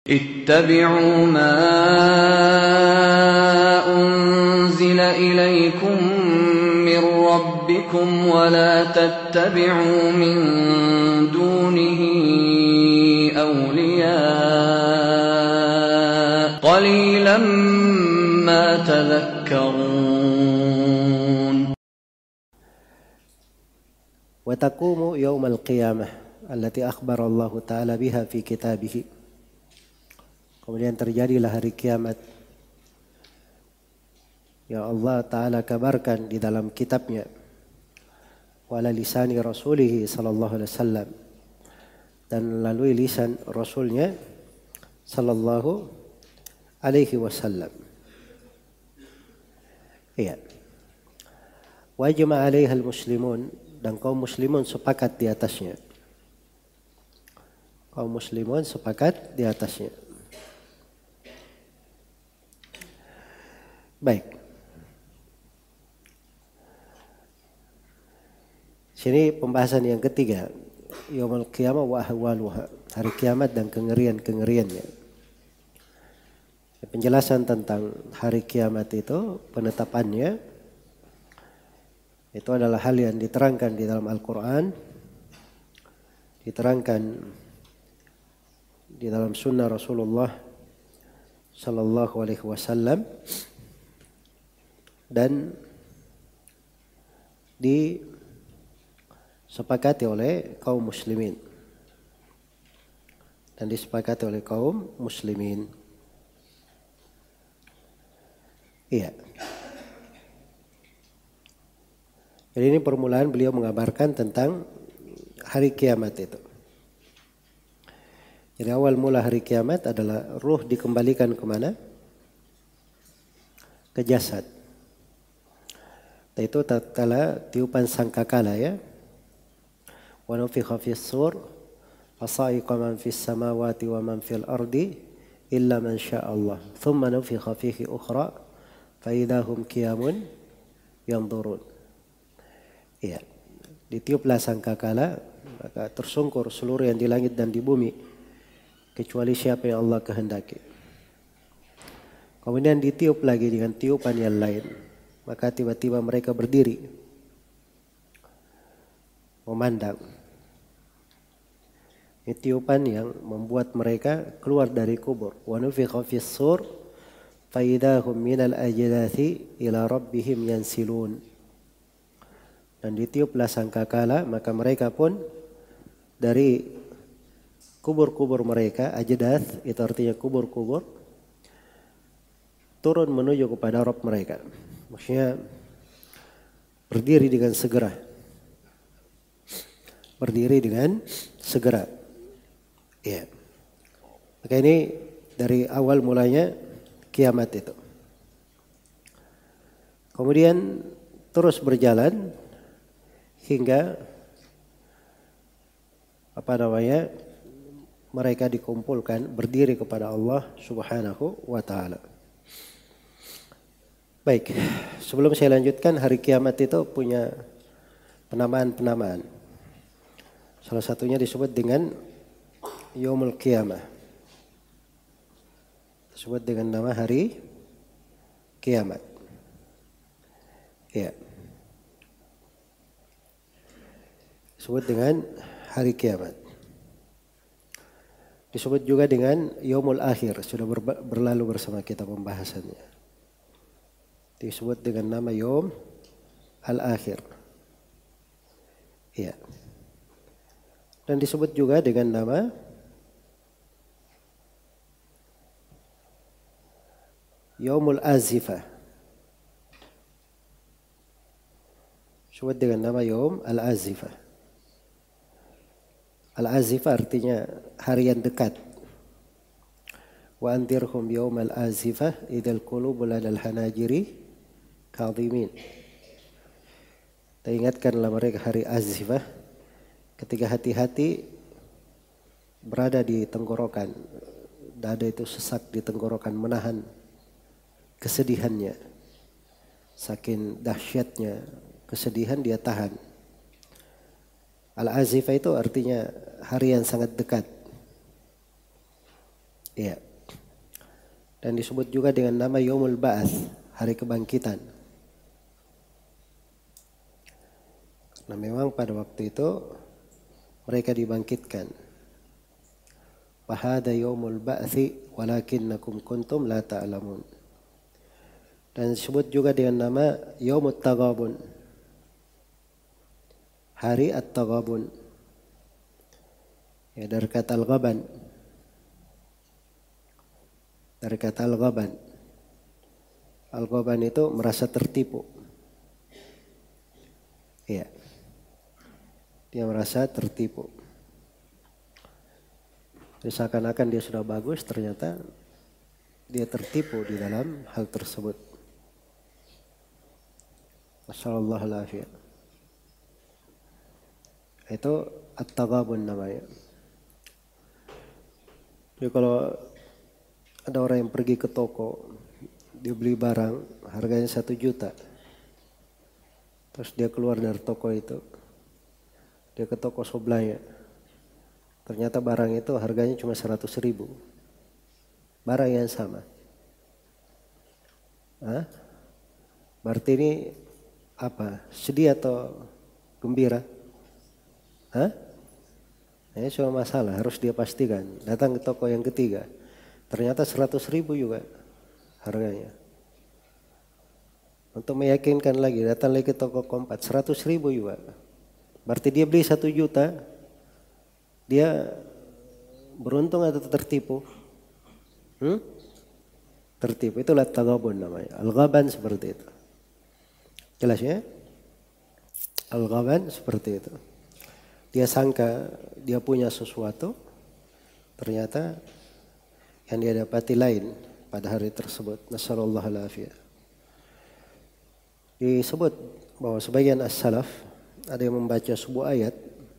اتبعوا ما أنزل إليكم من ربكم ولا تتبعوا من دونه أولياء قليلا ما تذكرون. وتقوم يوم القيامة التي أخبر الله تعالى بها في كتابه. Kemudian terjadilah hari kiamat yang Allah Ta'ala kabarkan di dalam kitabnya. Wala lisani rasulihi sallallahu alaihi wasallam. Dan melalui lisan Rasulnya sallallahu alaihi wasallam. Iya. Wajma alaiha al-muslimun. Dan kaum muslimun sepakat di atasnya. Kaum muslimun sepakat di atasnya. Baik. Sini pembahasan yang ketiga, Yaumul Qiyamah wa ahwaluha, hari kiamat dan kengerian-kengeriannya. Penjelasan tentang hari kiamat itu, penetapannya itu adalah hal yang diterangkan di dalam Al-Qur'an, diterangkan di dalam sunnah Rasulullah sallallahu alaihi wasallam, dan disepakati oleh kaum muslimin. Iya. Jadi ini permulaan beliau mengabarkan tentang hari kiamat itu. Jadi awal mula hari kiamat adalah ruh dikembalikan kemana? Ke jasad. Itu tatkala tiupan sangkakala ya. Wa nufikha fis sur fasa'iqa man fis samawati wa man fil ardi illa man syaa Allah. Thumma nufikha fihi ukhra fa idahum qiyamun yanzurun. Iya. Ditiuplah sangkakala, maka tersungkur seluruh yang di langit dan di bumi kecuali siapa yang Allah kehendaki. Kemudian ditiup lagi dengan tiupan yang lain. Maka tiba-tiba mereka berdiri memandang. Ini tiupan yang membuat mereka keluar dari kubur. Wa nufikha fis sur fa idahum minal ajdathi ila rabbihim yansilun. Dan ditiuplah sangkakala, maka mereka pun dari kubur-kubur mereka, ajdath itu artinya kubur-kubur, turun menuju kepada Rabb mereka. Maksudnya berdiri dengan segera. Ya. Maka ini dari awal mulanya kiamat itu. Kemudian terus berjalan hingga mereka dikumpulkan berdiri kepada Allah Subhanahu wa taala. Baik, sebelum saya lanjutkan, hari kiamat itu punya penamaan-penamaan. Salah satunya disebut dengan Yaumul Qiyamah. Disebut dengan nama hari kiamat. Ya. Disebut dengan hari kiamat. Disebut juga dengan Yaumul Akhir. Sudah berlalu bersama kita pembahasannya. Disebut dengan nama Yaum Al-Akhir. Iya. Dan disebut juga dengan nama Yaumul Azifah. Disebut dengan nama Yaum Al-Azifah. Al-Azifah artinya hari yang dekat. Wa antirhum yaumal azifah idzal qulubu ladal hanajiri kadhimin. Ingatkanlah mereka hari azifah ketika hati-hati berada di tenggorokan. Dada itu sesak di tenggorokan, menahan kesedihannya. Saking dahsyatnya kesedihan dia tahan. Al-azifah itu artinya hari yang sangat dekat. Iya. Dan disebut juga dengan nama Yaumul Ba'ats, hari kebangkitan. Nah, memang pada waktu itu mereka dibangkitkan. Fahada yaumul ba'tsi walakinnakum kuntum la ta'lamun. Dan disebut juga dengan nama Yaumut Taghabun, hari At-Taghabun. Ya, dari kata al-ghaban. Dari kata al-ghaban. Al-ghaban itu merasa tertipu. Iya. Dia merasa tertipu. Jadi seakan-akan dia sudah bagus, ternyata dia tertipu di dalam hal tersebut. Masyaallah alafiyah. Itu at-taghabun namanya. Jadi kalau ada orang yang pergi ke toko, dia beli barang harganya 1 juta. Terus dia keluar dari toko itu, dia ke toko sebelahnya. Ternyata barang itu harganya cuma 100.000. Barang yang sama. Hah? Berarti ini apa? Sedih atau gembira? Hah? Ini cuma masalah, harus dia pastikan. Datang ke toko yang ketiga, ternyata 100.000 juga harganya. Untuk meyakinkan lagi, datang lagi ke toko keempat, 100.000 juga. Berarti dia beli 1 juta, dia beruntung atau tertipu? Tertipu, itulah taghabun namanya. Al-ghaban seperti itu. Jelas ya? Al-ghaban seperti itu. Dia sangka dia punya sesuatu, ternyata yang dia dapati lain pada hari tersebut. Nasallallahu alaihi. Disebut bahwa sebagian as-salaf ada yang membaca sebuah ayat,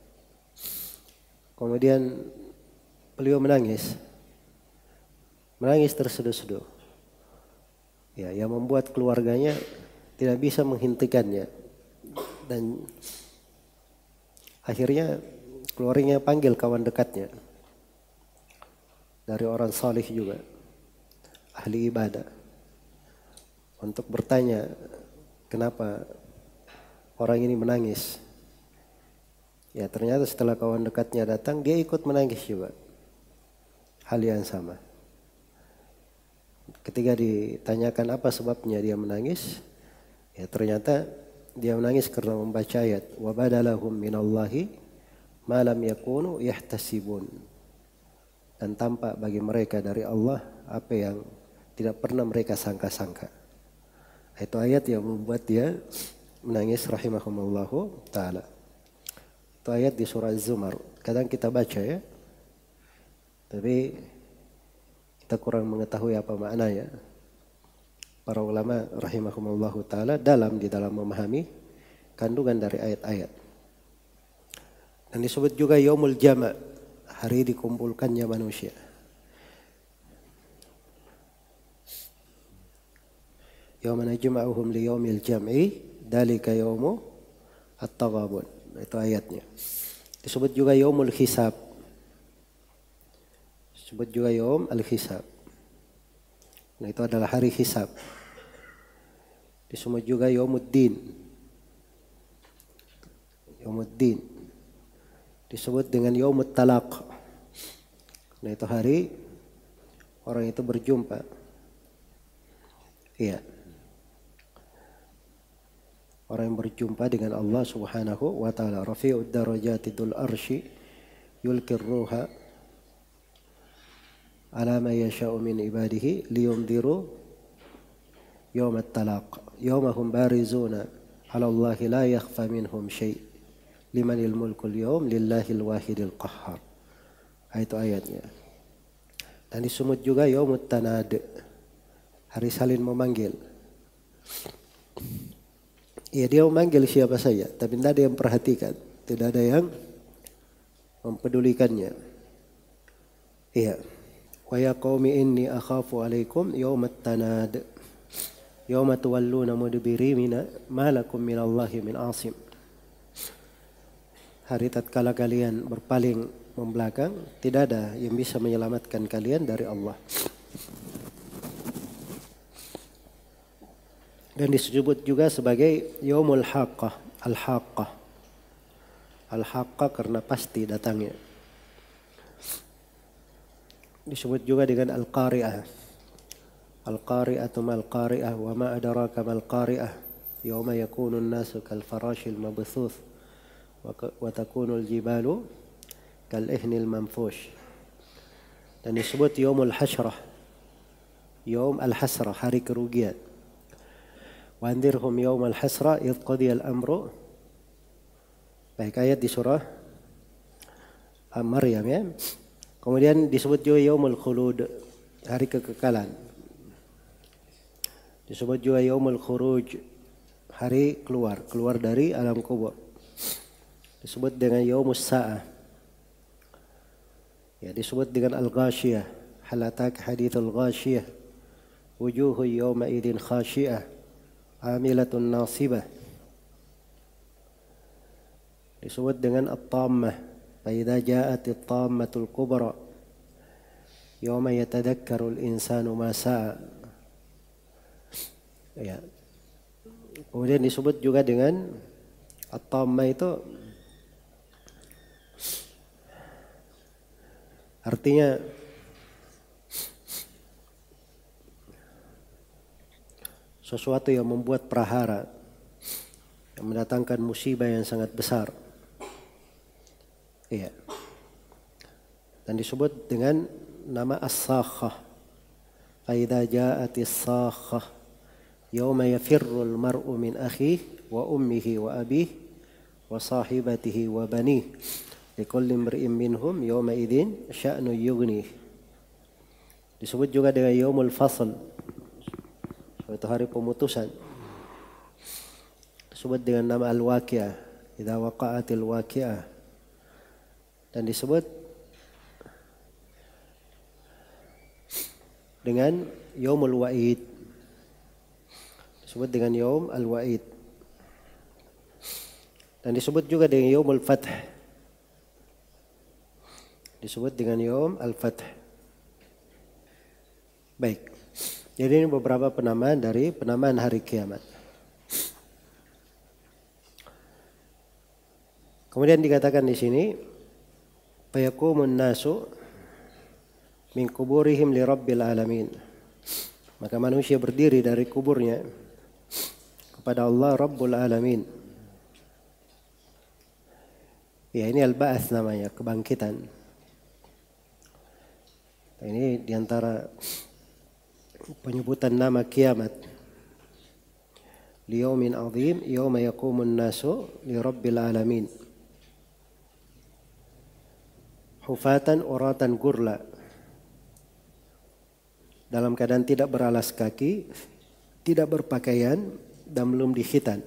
kemudian beliau menangis terseduh-seduh. Ya, yang membuat keluarganya tidak bisa menghentikannya, dan akhirnya keluarganya panggil kawan dekatnya dari orang salih juga, ahli ibadah, untuk bertanya kenapa orang ini menangis. Ya, ternyata setelah kawan dekatnya datang, dia ikut menangis juga. Hal yang sama. Ketika ditanyakan apa sebabnya dia menangis, ya ternyata dia menangis karena membaca ayat wa badalahum minallahi ma lam yakunu yahtasibun. Dan tampak bagi mereka dari Allah apa yang tidak pernah mereka sangka-sangka. Itu ayat yang membuat dia menangis rahimahumullahu ta'ala. Itu ayat di surah Az-Zumar. Kadang kita baca ya, tapi kita kurang mengetahui apa maknanya. Para ulama rahimahumullahu ta'ala di dalam memahami kandungan dari ayat-ayat. Dan disebut juga Yaumul Jama', hari dikumpulkannya manusia. Yauma najma'uhum li yaumil jam'i dzalika yaumu at-taghabun. Itu ayatnya. Disebut juga Yaumul Hisab. Disebut juga Yaum al-Hisab. Nah, itu adalah hari hisab. Disebut juga Yaumuddin. Yaumuddin. Disebut dengan Yaumut Talaq. Nah, itu hari orang itu berjumpa. Iya. Orang yang berjumpa dengan Allah Subhanahu wa taala. Rafi'ud darajati dzul arsy yulqir ruha ala ma yasha'u min ibadihi liyundiru yaumat talaq. Yaumahum barizuna 'ala Allahi la yakhfa minhum syai'. Limanil mulkul yaum lillahil wahidil qahhar. Itu ayatnya. Dan disebut juga Yaumut Tanad, hari saling memanggil. Ya, dia memanggil siapa saja, tapi tidak ada yang perhatikan, tidak ada yang mempedulikannya. Iya. Wa ya qaumi inni akhafu alaikum yaumat tanad. Yauma tuwalluna mudbirina ma lakum minallahi min asim. Hari tatkala kalian berpaling membelakang, tidak ada yang bisa menyelamatkan kalian dari Allah. Dan disebut juga sebagai Yaumul Haqqah, Al-Haqqah. Al-Haqqah karena pasti datangnya. Disebut juga dengan Al-Qari'ah. Al-Qari'atu mal-Qari'ah wa ma adraka mal-Qari'ah. Yauma yakunu an-nasu kal-farashil mabthuth wa takunu al-jibalu kal-ihnil manfush. Dan disebut Yaumul Hasyrah. Yaum al-Hasrah, hari kerugian. Wa andirhum yaumal hasra idh qadiyal amru. Baik, ayat di surah Maryam ya. Kemudian disebut juga yaumul khulud, hari kekekalan. Disebut juga yaumul khuruj, hari keluar dari alam kubur. Disebut dengan yaumus sa'ah. Ya, disebut dengan al-ghashiyah. Hal ataka hadithul ghashiyah. Wujuhu yawma idzin khashiyah. Amilatun nasibah. Disebut dengan at-tammah. Fa idza ja'at at-tammatul kubra yawma yatadhakkaru al-insanu ma sa'a. Ya. Kemudian disebut juga dengan at-tammah, itu artinya sesuatu yang membuat prahara, yang mendatangkan musibah yang sangat besar. Iya. Dan disebut dengan nama as-sakhah. Fa idza ja'atis sakhah yawma yafirrul mar'u min akhihi wa ummihi wa abihi wa sahibatihi wa banihi likulli imri'in minhum yawma idzin sya'nu yughnih. Disebut juga dengan yaumul fasl, itu hari pemutusan. Disebut dengan nama al-waqi'ah, idza waqa'atil waqi'ah. Dan disebut dengan yaumul wa'id. Disebut dengan yaum al-wa'id. Dan disebut juga dengan yaumul fath. Disebut dengan yaum al-fath. Baik. Jadi ini beberapa penamaan dari penamaan hari kiamat. Kemudian dikatakan di sini, fayaqumun nasu min kuburihim li rabbil alamin. Maka manusia berdiri dari kuburnya kepada Allah Rabbul Alamin. Ya, ini al-ba'ats namanya, kebangkitan. Ini diantara penyebutan nama kiamat. Liyaumin azim yauma yaqumun nasu li rabbil alamin. Hufatan uratan gurla. Dalam keadaan tidak beralas kaki, tidak berpakaian, dan belum dikhitan.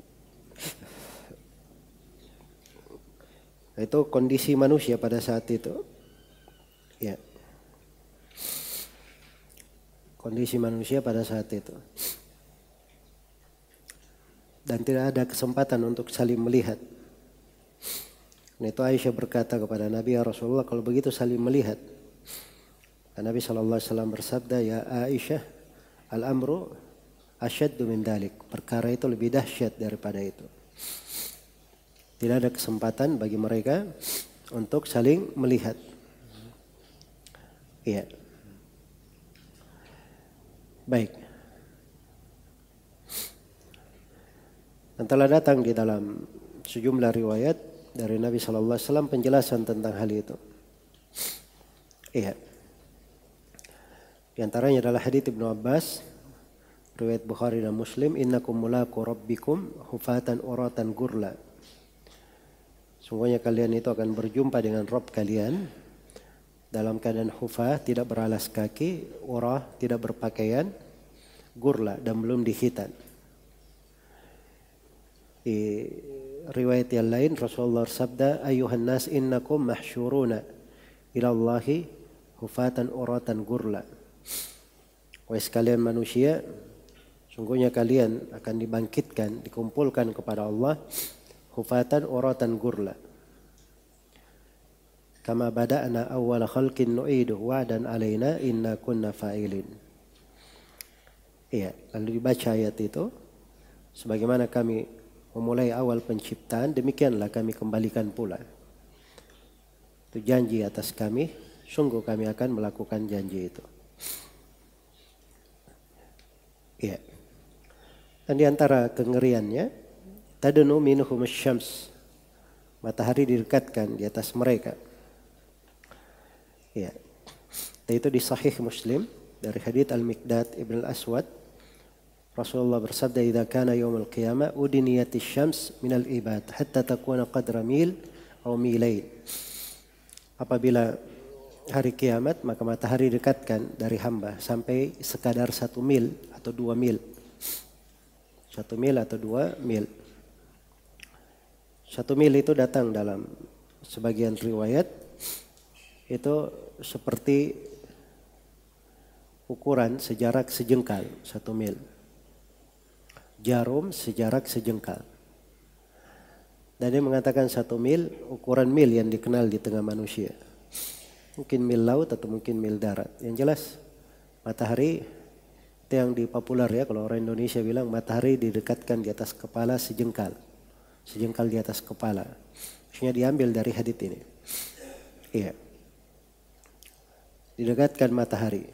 Itu kondisi manusia pada saat itu. Ya. Kondisi manusia pada saat itu. Dan tidak ada kesempatan untuk saling melihat. Dan itu Aisyah berkata kepada Nabi, ya Rasulullah, kalau begitu saling melihat. Dan Nabi SAW bersabda, ya Aisyah, al-amru asyaddu min dalik. Perkara itu lebih dahsyat daripada itu. Tidak ada kesempatan bagi mereka untuk saling melihat. Iya. Baik. Dan telah datang di dalam sejumlah riwayat dari Nabi SAW penjelasan tentang hal itu. Iya. Di antaranya adalah hadits Ibnu Abbas, riwayat Bukhari dan Muslim, innakum mulaqu rabbikum hufatan uratan gurla. Sungguhnya kalian itu akan berjumpa dengan Rabb kalian dalam keadaan hufah, tidak beralas kaki, urah, tidak berpakaian, gurla, dan belum dikhitan. Di riwayat yang lain Rasulullah bersabda, ayuhan nas innakum mahsyuruna ila Allahi hufatan uratan gurla. Wahai sekalian manusia, sungguhnya kalian akan dibangkitkan, dikumpulkan kepada Allah hufatan uratan gurla. Kama bada'na awwala khalqin nu'idu wa'dan alaina inna kunna fa'ilin. Iya, lalu dibaca ayat itu, sebagaimana kami memulai awal penciptaan, demikianlah kami kembalikan pula. Itu janji atas kami, sungguh kami akan melakukan janji itu. Iya. Dan di antara kengeriannya, tadnu minhum syams, matahari didekatkan di atas mereka. Iya. Dan itu di Sahih Muslim dari hadits Al-Miqdad Ibn Al-Aswad. Rasulullah bersabda, "Idza kana yaumul qiyamah udniyatis syams minal ibad hatta takuna qadra mil aw milain." Apabila hari kiamat, maka matahari dekatkan dari hamba sampai sekadar 1 mil atau 2 mil. 1 mil atau 2 mil. 1 mil itu datang dalam sebagian riwayat itu seperti ukuran sejarak sejengkal 1 mil. Jarum sejarak sejengkal. Dan dia mengatakan 1 mil, ukuran mil yang dikenal di tengah manusia. Mungkin mil laut atau mungkin mil darat. Yang jelas matahari itu yang dipopuler ya, kalau orang Indonesia bilang matahari didekatkan di atas kepala sejengkal. Sejengkal di atas kepala. Maksudnya diambil dari hadits ini. Iya. Didekatkan matahari.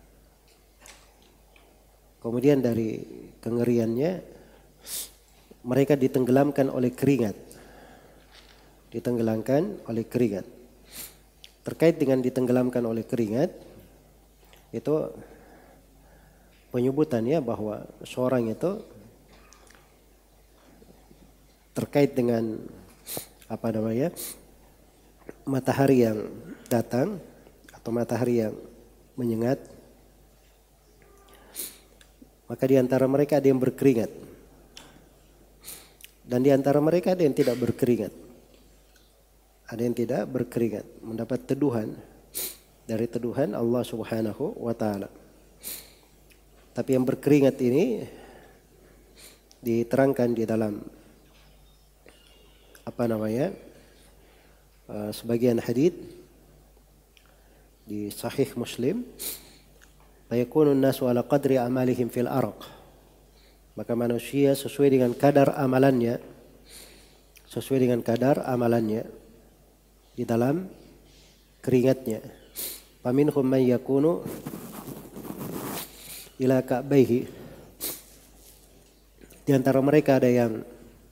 Kemudian dari kengeriannya, mereka ditenggelamkan oleh keringat. Ditenggelamkan oleh keringat. Terkait dengan ditenggelamkan oleh keringat, itu penyebutannya bahwa seorang itu terkait dengan matahari yang datang atau matahari yang menyengat, maka di antara mereka ada yang berkeringat. Dan di antara mereka ada yang tidak berkeringat. Ada yang tidak berkeringat. Mendapat teduhan dari teduhan Allah Subhanahu wa ta'ala. Tapi yang berkeringat ini diterangkan di dalam sebagian hadits di Sahih Muslim. Fayakunun nasu ala qadri amalihim fil araq. Maka manusia sesuai dengan kadar amalannya di dalam keringatnya. Faminhum man yakunu ila ka'baihi. Di antara mereka ada yang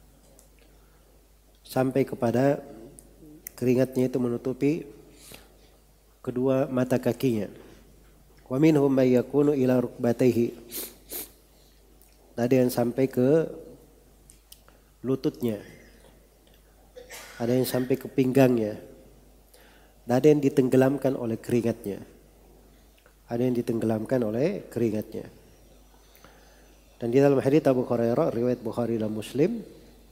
sampai kepada keringatnya itu menutupi kedua mata kakinya. Wa minhum may yakunu ila rukbatayhi. Ada yang sampai ke lututnya. Ada yang sampai ke pinggangnya. Dan ada yang ditenggelamkan oleh keringatnya. Dan di dalam hadits Abu Hurairah, riwayat Bukhari dan Muslim,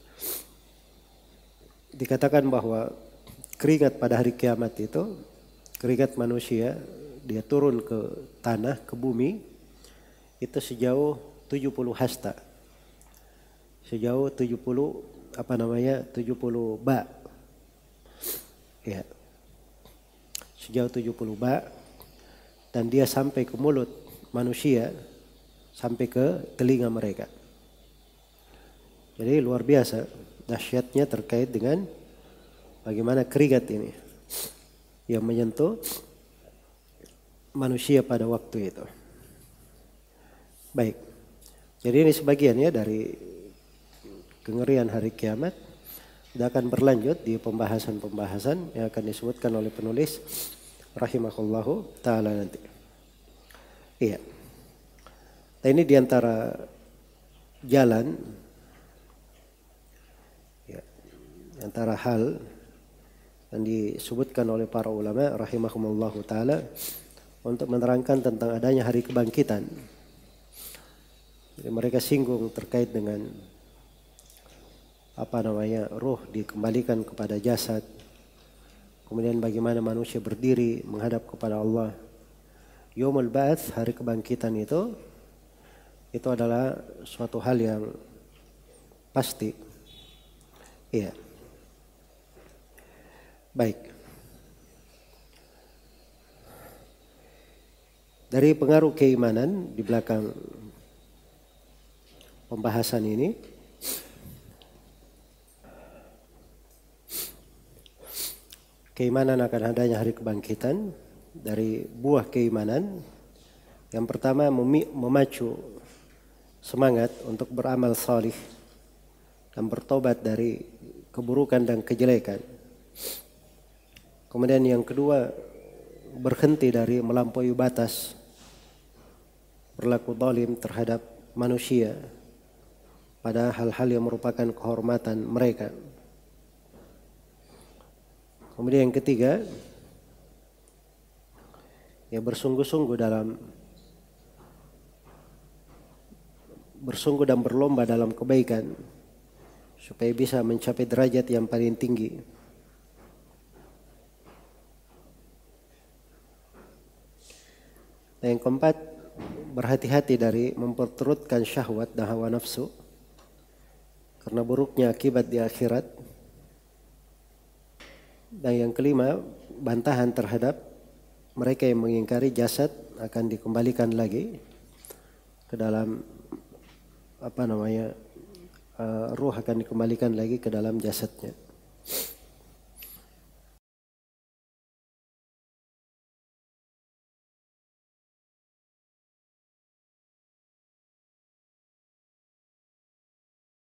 dikatakan bahwa keringat pada hari kiamat itu, keringat manusia, dia turun ke tanah, ke bumi, itu sejauh 70 hasta. Sejauh 70 ba. Ya. Sejauh 70 ba. Dan dia sampai ke mulut manusia, sampai ke telinga mereka. Jadi luar biasa dahsyatnya terkait dengan bagaimana keringat ini yang menyentuh manusia pada waktu itu. Baik. Jadi ini sebagian ya dari kengerian hari kiamat. Kita akan berlanjut di pembahasan-pembahasan yang akan disebutkan oleh penulis rahimahullahu ta'ala nanti. Iya. Nah, ini diantara jalan, ya, antara hal yang disebutkan oleh para ulama rahimahumullahu ta'ala untuk menerangkan tentang adanya hari kebangkitan. Jadi mereka singgung terkait dengan ruh dikembalikan kepada jasad. Kemudian bagaimana manusia berdiri menghadap kepada Allah. Yaumul Ba'ats, hari kebangkitan itu adalah suatu hal yang pasti. Iya. Baik. Dari pengaruh keimanan di belakang pembahasan ini, keimanan akan adanya hari kebangkitan. Dari buah keimanan, yang pertama memacu semangat untuk beramal salih dan bertobat dari keburukan dan kejelekan. Kemudian yang kedua, berhenti dari melampaui batas berlaku zalim terhadap manusia pada hal-hal yang merupakan kehormatan mereka. Kemudian yang ketiga, ya bersungguh-sungguh dan berlomba dalam kebaikan supaya bisa mencapai derajat yang paling tinggi. Dan yang keempat, berhati-hati dari memperturutkan syahwat dan hawa nafsu karena buruknya akibat di akhirat. Dan yang kelima, bantahan terhadap mereka yang mengingkari jasad akan dikembalikan lagi ke dalam ruh akan dikembalikan lagi ke dalam jasadnya.